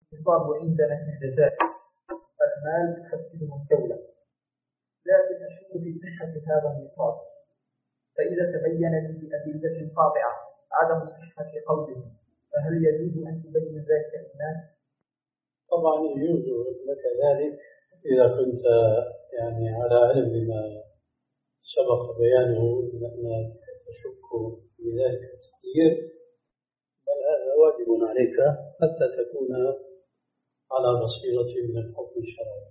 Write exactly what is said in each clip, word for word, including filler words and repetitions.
يصاب عندنا في الجزائر المال تحدده الدولة، لكن أشك في صحة هذا النصاب، فإذا تبين لي بأدلة قاطعة عدم صحة قوله فهل يجوز أن تبين ذلك للناس؟ طبعا يجوز لك ذلك إذا كنت يعني على علم بما سبق بيانه أنك تشك في ذلك التقدير، بل هذا واجب عليك حتى تكون على بصيرة من الحكم الشرعي.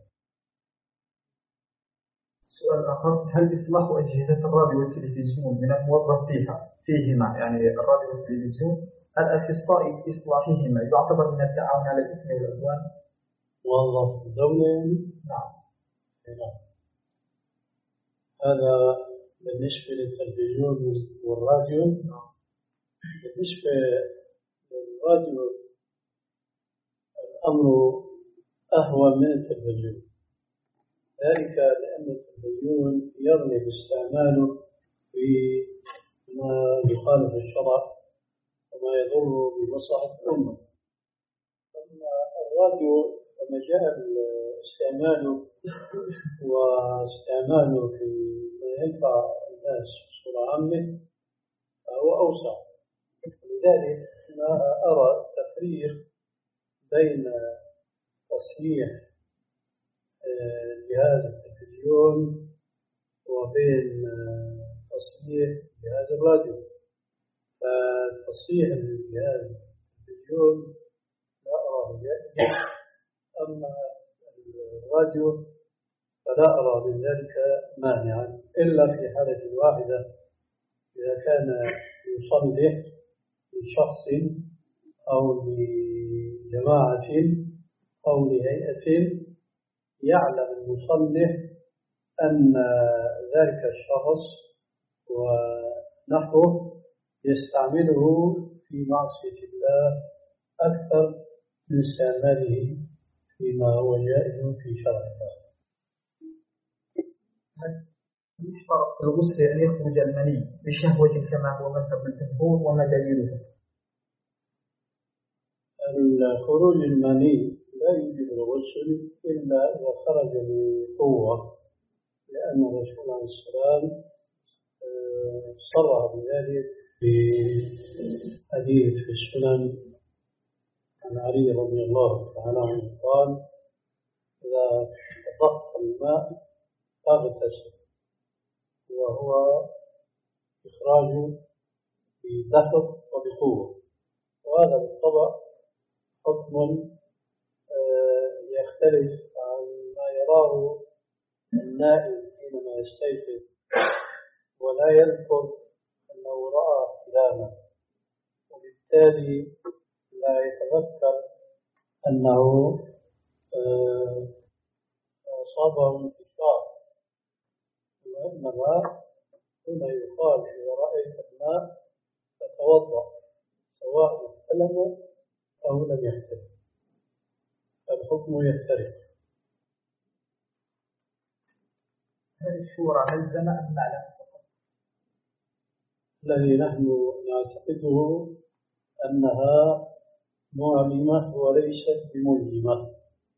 سؤال آخر: هل إصلاح أجهزة الراديو والتلفزيون من الموظف فيها فيهما يعني الراديو والتلفزيون الأخصائي في إصلاحهما يعتبر من التعاون على الإثم والعدوان؟ موظف الدولة يعني؟ نعم. نعم. هذا بالنسبة للتلفزيون والراديو. نعم. بالنسبة للراديو الأمر أهون من التلفزيون، ذلك لأن التلفزيون يغني باستعماله في ما يخالف الشرع وما يضر بمصلحة الأمة. أما الراديو لما جاء استعماله واستعماله في ما ينفع الناس بصورة عامة فهو أوسع، لذلك ما أرى تفريق بين تصليح جهاز التلفزيون وبين تصليح جهاز الراديو. فتصليح جهاز التلفزيون لا أراه جائزا، أما الراديو فلا أرى من ذلك مانعا إلا في حالة واحدة، إذا كان يصلح لشخص أو لجماعة أو لهيئة يعلم المصلح أن ذلك الشخص ونحوه يستعمله في معصية الله أكثر من استعماله فيما هو جائز في شرع الله. يشترط في الغسل أن يخرج المني بشهوة كما هو مذهب الجمهور، وما دليله؟ الخروج المني لا يوجب الغسل إلا إذا خرج بقوة، لأن الرسول عليه السلام صرح بذلك في حديث في السنن عن علي رضي الله تعالى عنه قال: إذا ضغط الماء فاغتسل، وهو إخراج بدفق وبقوة. وهذا بالطبع حكم يختلف عن ما يراه النائم حينما يستيقظ ولا يذكر أنه رأى احتلاما، وبالتالي لا يتذكر أنه أصابه انتشار، وإنما هنا يقال: إذا رأيت الماء فتوضأ سواء احتلم أو لم يحتلم، الحكم يختلف. هل الشورى ملزمة أم معلمة فقط؟ الذي نحن نعتقده أنها معلمة وليست بملزمة،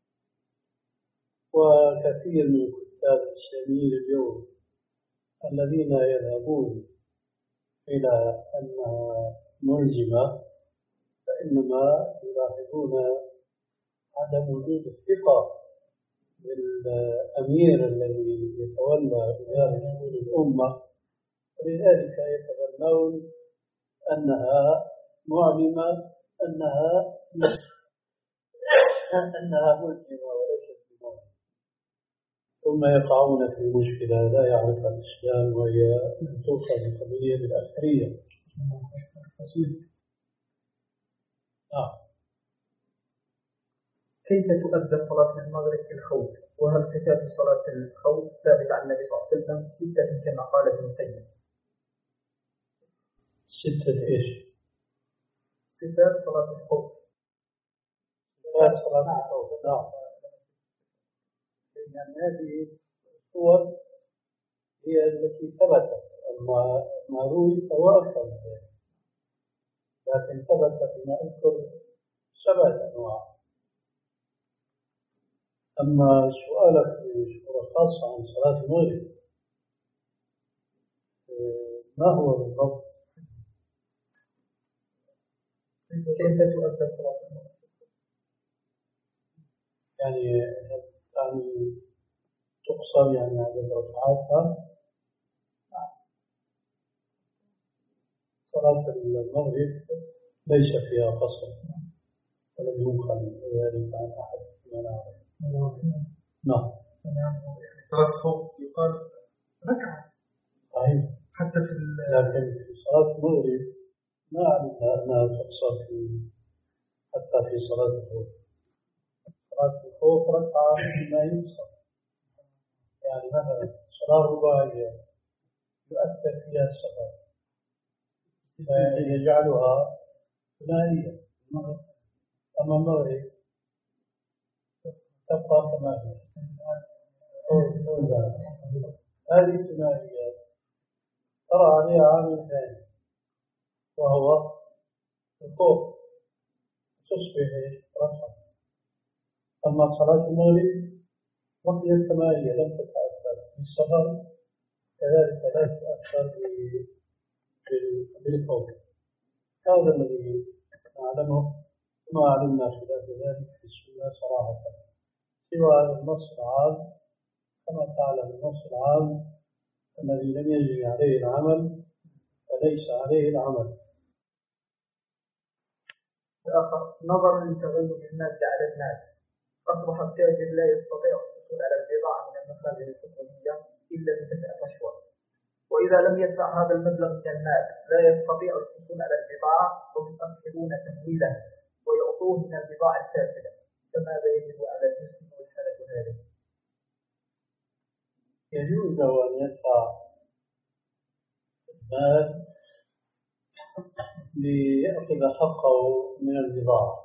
وكثير من الكتاب الإسلاميين اليوم الذين يذهبون إلى أنها ملزمة فإنما يلاحظون عدم وجود الثقة بالأمير الذي يتولى إدارة شؤون الأمة، ولذلك يتبنون أنها معلمة أنها أنها ملزمة وليست بمعلمة، ثم يقعون في مشكلة لا يعرفها الإسلام، وهي تؤخذ بقضية الأثرية. آه. كيف تؤدى صلاة المغرب في الخوف؟ وهل صفات صلاة الخوف ثابتة عن النبي صلى الله عليه وسلم ستة كما قال ابن القيم؟ ستة إيش؟ صفات صلاة الخوف. صفات صلاة الخوف. نعم. لأن هذه الصور هي التي ثبتت، أما ما روي فهو أكثر من ذلك، لكن ثبت فيما أذكر سبعة أنواع. أما سؤالك في صورة خاصة عن صلاة المغرب، ما هو بالضبط؟ كيف تؤدى صلاة المغرب؟ يعني يعني تقصر يعني عدد ركعاتها. صلاة المغرب ليس فيها قصر، ولم ينقل ذلك عن أحد من نعرف. نعم. صلاة الخوف يقال ركعة. صحيح. حتى في لكن في صلاة المغرب ما علمنا أنها تقصر في حتى في صلاة الخوف. صلاة الخوف ركعة ما يقصر. يعني مثلا صلاة رباعية يؤثر فيها السفر فيجعلها ثنائية. أما المغرب تبقى كما هي. هذه الثنائية ترى عليها عامل ثاني وهو الخوف، تصبح ركعة. أما صلاة المغرب وهي ثنائية لم تتأثر بالسفر، كذلك لا تتأثر بالخوف. هذا الذي نعلمه، ما علمنا خلاف ذلك في السنة صراحة، سوى النص العام. كما تعلم النص العام الذي لم يجري عليه العمل فليس عليه العمل. آخر نظرا لتغير المادة على الناس، أصبح التاجر لا يستطيع الحصول على البضاعة من المخازن الحكومية إلا بتسعة أشهر، وإذا لم يدفع هذا المبلغ من المال لا يستطيع الحصول على البضاعة، ويؤخرون تمويله ويعطوه من البضاعة الفاسدة. فماذا يجب على المسلم والحالة هذه؟ يجوز له أن يدفع المال ليأخذ حقه من البضاعة،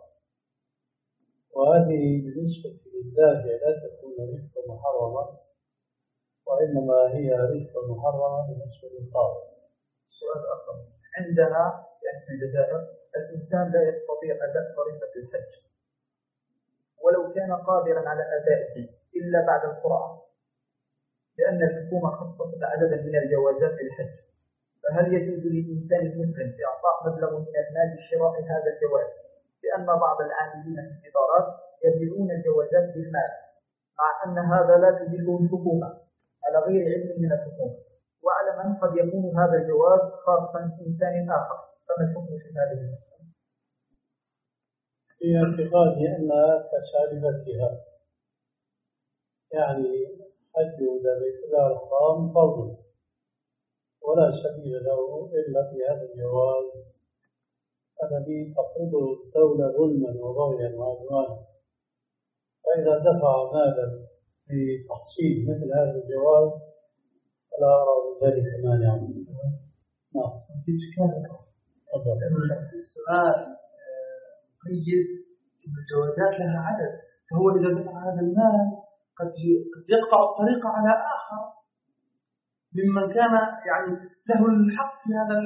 وهذه بالنسبة لله لا تكون رشوة محرمة، وإنما هي رشوة محرمة بالنسبة للقاضي. سؤال آخر، عندنا يعني في الجزائر الإنسان لا يستطيع أداء فريضة الحج ولو كان قادرا على أدائه إلا بعد القرعة، لأن الحكومة خصصت عددا من الجوازات للحج. فهل يجوز للإنسان المسلم إعطاء مبلغ من المال لشراء هذا الجواز؟ لأن بعض العاملين في الإدارات يبيعون الجوازات بالمال، مع أن هذا لا تجله الحكومة على غير علم من الحكومة، وعلى من قد يكون هذا الجواز خاصا إنسان آخر. فما الحكم في هذه المسألة؟ في اعتقادي أنها كسالفتها، يعني حج إلى بيت الله الحرام فرض ولا سبيل له إلا بهذا الجواز الذي تفرضه الدولة ظلما وبغيا وعدوانا. فإذا دفع مالا لتحصيل مثل هذا الجواز فلا أرى ذلك مانعا. نعم. السؤال قيد إن الجوازات لها عدد، فهو إذا دفع هذا المال قد يقطع الطريق على آخر ممن كان يعني له الحق في هذا.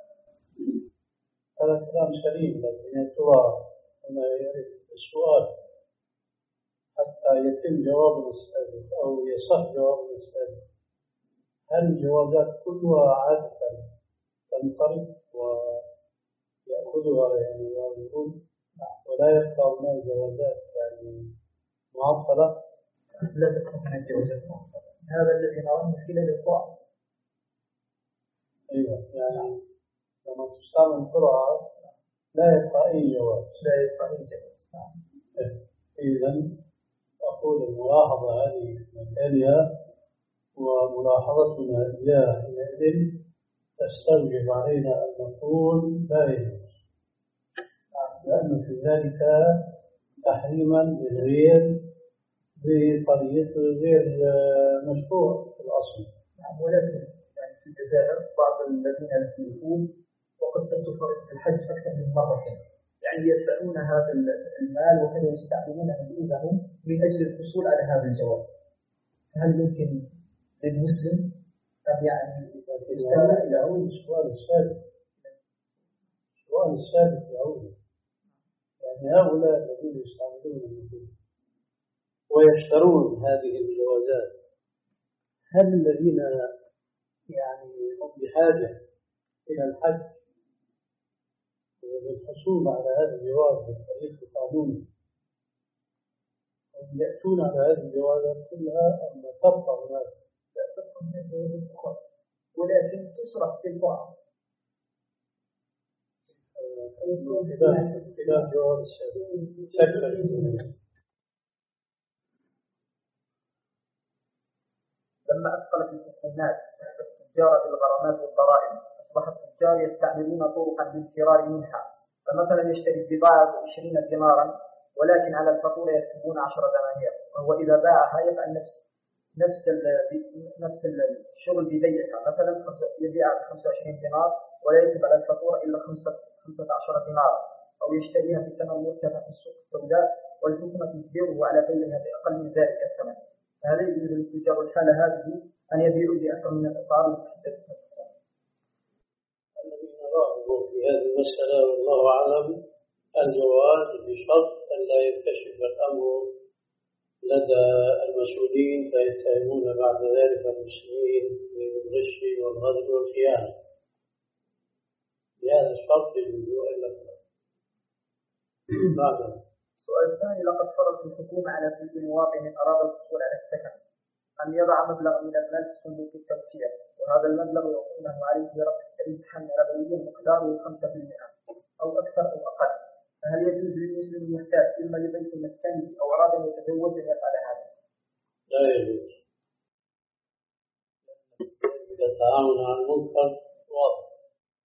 هذا كلام سليم، لكن يتوى أما يريد السؤال حتى يتم جواب السابق أو يصح جواب السابق. هل الجوازات كلها عادة تنطلق ويأخذها يعني يعرضون ولا يبقى من الجوازات يعني معطلة؟ لا تكون من الجوازات معطلة، هذا الذي نراه من خلال القرعة. أيوة، يعني لما تستعمل القرعة لا يبقى أي جواز. لا يبقى أي جواز. إذن أقول الملاحظة هذه مكانها، وملاحظتنا إياها حينئذ تستوجب علينا أن نقول لا يجوز، لأن في ذلك تحريما للغير بطريقة غير مشروع في الأصل. نعم، ولكن يعني في الجزائر بعض الذين يملكون وقد تدخل فريضة الحج أكثر من مرة، يعني يدفعون هذا المال وكانوا يستعملون حدودهم من أجل الحصول على هذا الجواز. هل يمكن للمسلم أن يعني يستمع إلى يعود السؤال السابق؟ السؤال السابق يعود يعني هؤلاء الذين يستعملون النفوذ ويشترون هذه الجوازات، هل الذين يعني هم بحاجة إلى الحج والحصول على هذا الجواز بالطريق القانوني هم يأتون على هذه الجوازات كلها أم تبقى هناك؟ لا تبقى هناك جوازات أخرى ولكن تصرف في البعض خلاف جواز شكل. لما أثقلت الحكومات التجار بالغرامات والضرائب أصبح التجار يستعملون طرقا للفرار منها، فمثلا يشتري البضاعة عشرين دينارا ولكن على الفاتورة يكتبون عشرة دنانير، وهو إذا باعها يفعل نفس نفس نفس الشغل ببيعها، مثلا يبيعها ب خمسة وعشرين دينار ولا يكتب على الفاتورة إلا خمسة عشر دينار، أو يشتريها بثمن مرتفع في السوق السوداء والحكومة تجبره على بيعها بأقل من ذلك الثمن. فهل يجوز للتجار الحالة هذه أن يبيعوا بأكثر من الأسعار المحددة؟ الذين راغبوا في هذه المسألة والله أعلم الجواز بشرط أن لا يكتشف الأمر لدى المسؤولين فيتهمون بعد ذلك المسلمين بالغش والغدر والخيانة. بهذا الشرط يجوز أن يكون. السؤال الثاني: لقد فرضت الحكومة على كل مواطن أراد الحصول على السكن أن يضع مبلغ من المال في صندوق التوسيع، وهذا المبلغ يقومه عليه برفع الامتحان الربوي مقداره خمسة بالمئة أو أكثر أو أقل، فهل يجوز للمسلم المحتاج إما لبيت مسكنه أو أراد أن يتزوج أن يفعل هذا؟ لا يجوز. إذا تعاون على المنكر واضح.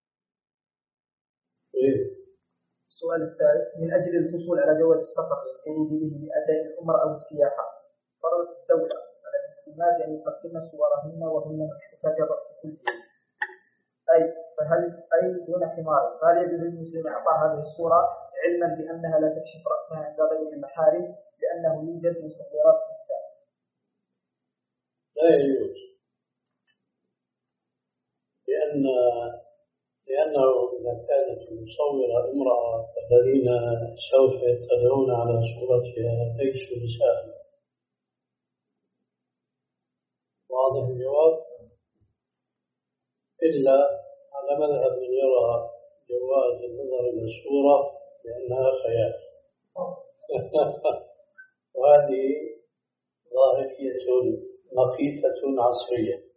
السؤال الثالث: من أجل الحصول على جواز السفر للخروج به لأداء العمرة أو السياحة فرضت الدولة على المسلمات أن يقدمن صورهن وهن مكشوفات الرأس كلهن، أي فهل أي دون حمار، فهل يجوز للمسلم إعطاء هذه الصورة علما بأنها لا تكشف رأسها عند غير المحارم لأنه يوجد مصورات النساء؟ لا يجوز، لأن لأنه إذا كانت المصورة امرأة فالذين سوف يطلعون على صورتها ليسوا نساء. واضح الجواب؟ إلا على مذهب من يرى جواز النظر إلى الصورة لأنها خيال وهذه ظاهرية نقيصة عصرية.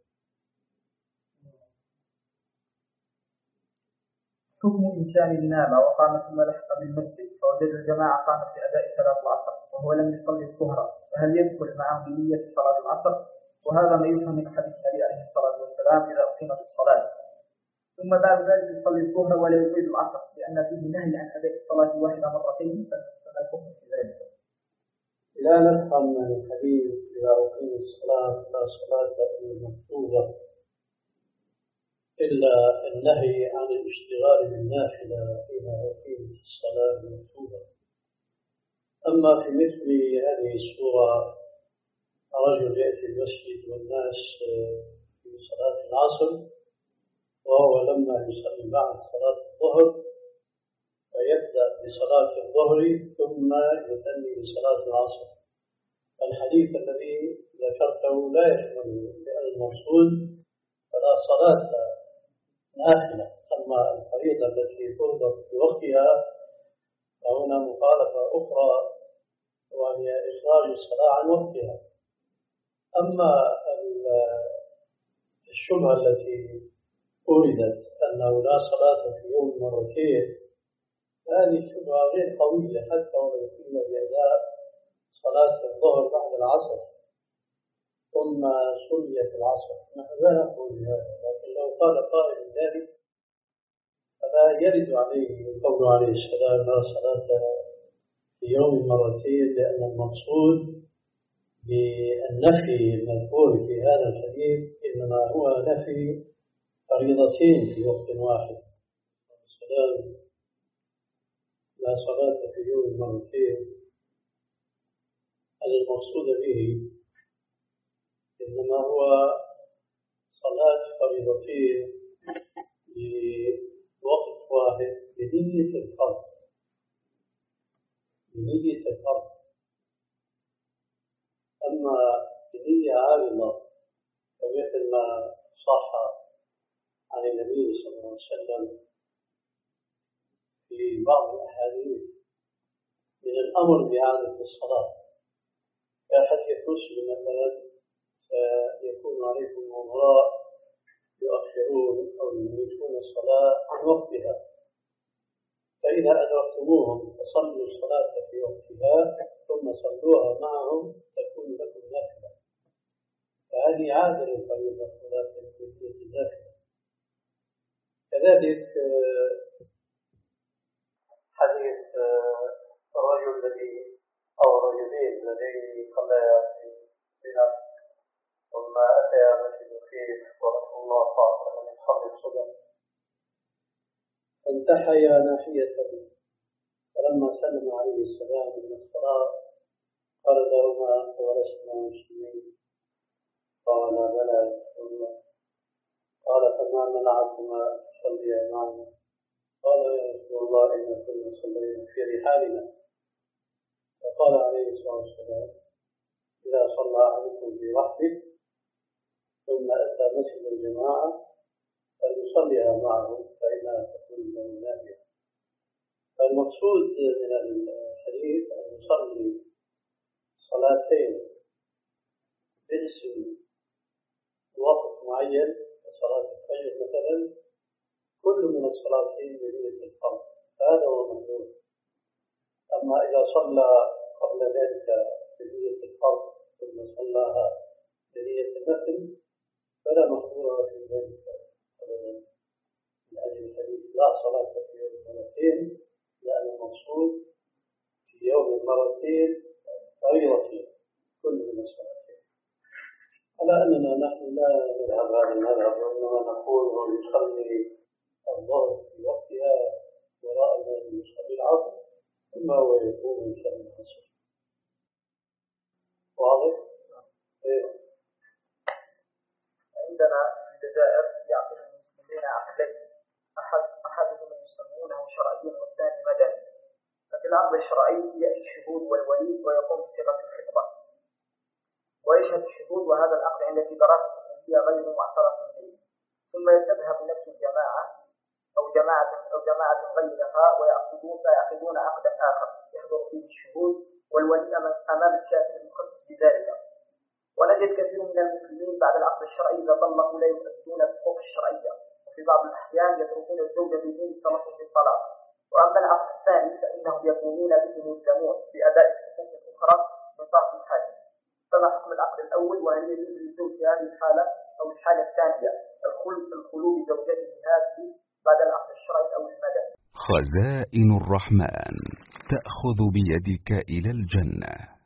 حكم إنسان نام وقام ثم لحق بالمسجد فوجد الجماعة قامت بأداء صلاة العصر وهو لم يصلي الظهر، فهل يدخل معه بنية صلاة العصر؟ وهذا ما يفهم من حديث النبي عليه الصلاة والسلام: إذا أقيمت الصلاة ثم بعد ذلك يصلي الظهر ولا يعيد العصر، لأن فيه نهي عن أداء الصلاة واحدة مرتين، فما الحكم في ذلك؟ لا نفهم من الحديث إذا أقيمت الصلاة لا صلاة إلا المكتوبة، إلا النهي عن الاشتغال بالنافلة إذا أقيمت الصلاة المكتوبة. أما في مثل هذه الصورة: رجل يأتي المسجد والناس في صلاة العصر وهو لما يصلي بعد صلاة الظهر فيبدأ بصلاة الظهر ثم يثني بصلاة العصر، الحديث الذي ذكرته لا يشمله، لأن المقصود فلا صلاة نافلة. أما الفريضة التي فرضت في وقتها فهنا مخالفة أخرى وهي إخراج الصلاة عن وقتها. أما الشبهة التي أوردت أنه لا صلاة في يوم مرتين هذه شبهة غير قوية، حتى ولو قيل بأداء صلاة الظهر بعد العصر ثم صليت العصر، نحن لا نقول بهذا، لكن لو قال قائل ذلك فلا يرد عليه قول عليه السلام: لا صلاة في يوم مرتين، لأن المقصود بالنفي المذكور في هذا الحديث إنما هو نفي فريضتين في وقت واحد. السلام: لا صلاة في يوم مرتين، هذا المقصود به إنما هو صلاة فريضتين بوقت واحد بنية الفرض، بنية الفرض. صح عن النبي صلى الله عليه وسلم في بعض الأحاديث من الأمر بإعادة الصلاة، كحديث مسلم مثلا يكون عليكم أمراء يؤخرون أو يميتون الصلاة عن وقتها، فإذا أدركتموهم فصلوا الصلاة في وقتها ثم صلوها معهم تكون لكم نافلة. فهذه عادة للفريضة ولكن في النافلة. كذلك حديث الرجل الذي أو الرجلين الذين صليا في بنا ثم أتيا مسجد الخير ورسول الله صلى الله عليه وسلم يصلي الصبح فانتحيا ناحية، فلما سلم عليه السلام من الصلاة قال لهما أولستما مسلمين؟ قال بلى يا رسول الله. قال فما منعكما أن تصليا معنا؟ قال يا رسول الله إن كنا صلينا في رحالنا. فقال عليه الصلاة والسلام إذا صلى أحدكم في رحله ثم أتى مسجد الجماعة فليصليها معه فإنها تكون له نافلة. فالمقصود من الحديث أن يصلي صلاتين باسم وقت معين كصلاة الفجر مثلا، كل من الصلاتين بنية الفرض، هذا هو المطلوب. أما إذا صلى قبل ذلك بنية الفرض ثم صلاها بنية النفل فلا مقدور في ذلك أبدا. من أجل الحديث لا صلاة في يوم مرتين، لأن المقصود في يوم مرتين فريضتين كل من الصلاتين. على أننا نحن لا نذهب هذا المذهب، وإنما نقول هو يصلي الظهر في وقتها وراء من يصلي العصر ثم هو يقوم يصلي العصر. واضح؟ ايوه. عندنا في الجزائر يعقد المسلمين عقدين، احد احدهما يسمونه شرعيا والثاني مدني. ففي العقد الشرعي ياتي الشهود والولي ويقوم بصيغه الخطبه ويشهد الشهود، وهذا العقد عند دراسه هي غير معترف به. ثم تذهب نفس الجماعه او جماعه او جماعه غيرها ويعقدون فيعقدون عقدا اخر يحضر فيه الشهود والولي امام الشاهد المختص بذلك. ونجد كثير من المسلمين بعد العقد الشرعي إذا طلقوا لا يؤدون الحقوق الشرعية، وفي بعض الأحيان يتركون الزوجة بدون التلفظ بالطلاق. وأما العقد الثاني فإنهم يكونون به ملزمون بأداء الحقوق الأخرى من طرف الحاكم. فما حكم العقد الأول، وهل يجوز للزوج في هذه الحالة أو الحالة الثانية الخلو بزوجته هذه بعد العقد الشرعي أو المدني؟ خزائن الرحمن تأخذ بيدك إلى الجنة.